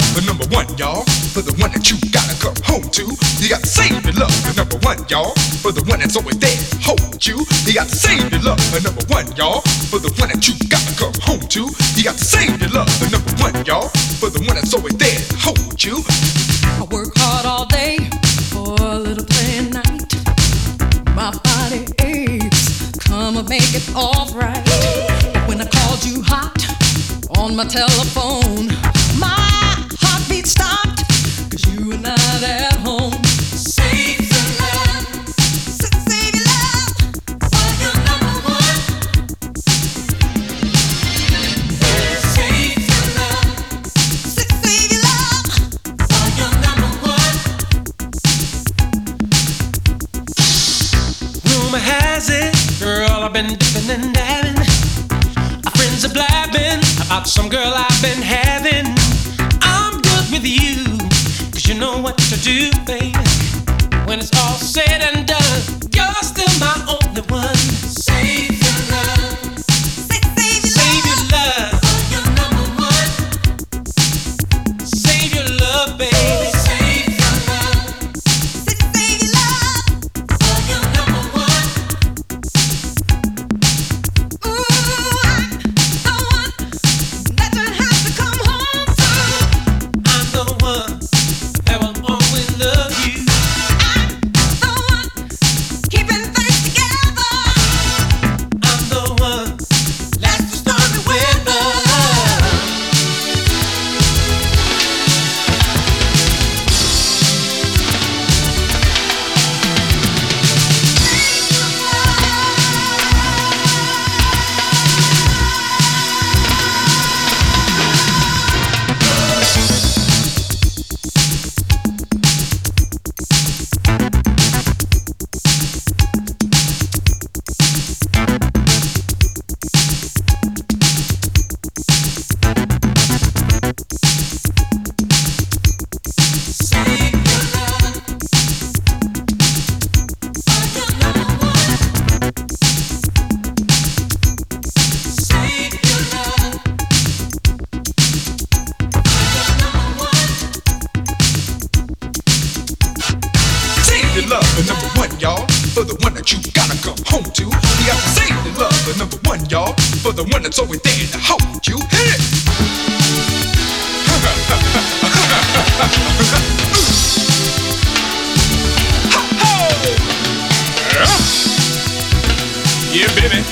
for number one, y'all. For the one that you gotta come home to. You got to save your love for number one, y'all. For the one that's always there to hold you. You got to save your love for number one, y'all. For the one that you gotta come home to. You got to save your love for number one, y'all. For the one that's always there to hold you. I work hard all day for a little play at night. My body aches, come and make it all right. When I called you hot on my telephone, my heartbeat stopped, 'cause you were not at home. Save your love, save your love, for your number one. Save your love, save your love, for your number one. Rumor has it, girl, I've been dipping and dabbing. Our friends are blabbing about some girl I've been having. I'm good with you, 'cause you know what to do, baby. When it's all said and done, you're still my only one. Save your love, save your love, for your number one. Save your love, baby. Save your love, save your love, for your number one. Ooh, I'm the one that you have to come home to. I'm the one that will always love you. The one keeping things together. I'm the one that's the stormy weather. Save your love for your number one. Save your love for your number one. Save your love for number one, y'all. For the one that you gotta come home to. You got to save your love for number one, y'all. For the one that's always there to hold you. Hit it! Yeah, baby.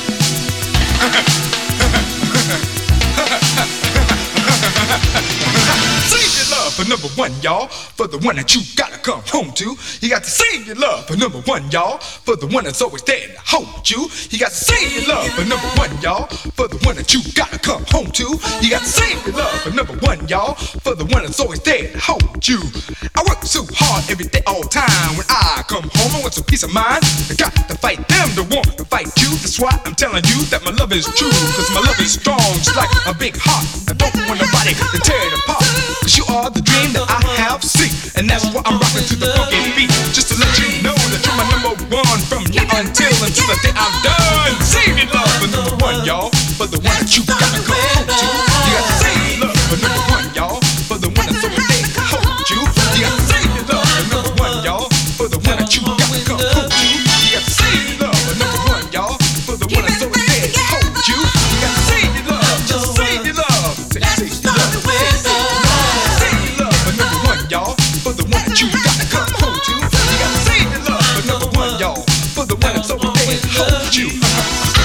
Save your love for number one, y'all. For the one that you gotta come home to. You got to save your love for number one, y'all. For the one that's always there to hold you. You got to save your love for number one, y'all. For the one that you gotta come home to. You got to save your love for number one, y'all. For the one that's always there to hold you. I work so hard every day, all the time. When I come home, I want some peace of mind. I got to fight them to want to fight you. That's why I'm telling you that my love is true. 'Cause my love is strong, just like a big heart. I don't want nobody to tear it apart. 'Cause you are the dream that I have seen. And that's why I'm rocking to the funky beat. Just to let you know that you're my number one. From now until the day I'm done. Save your love for number one, y'all. For the one that you gotta come home to. You got to save your love for number one, y'all. For the one that's always there to hold you. You got to save your love for number one, y'all. For the one that you gotta come home to. You got to save your love for number one, y'all. For the one that's always there to hold you. You got to save your love, just save your love. Save your love, save your love for number one, y'all. For the one that you gotta come home to. You got to save your love for number one, y'all. For the one that's always there to hold you.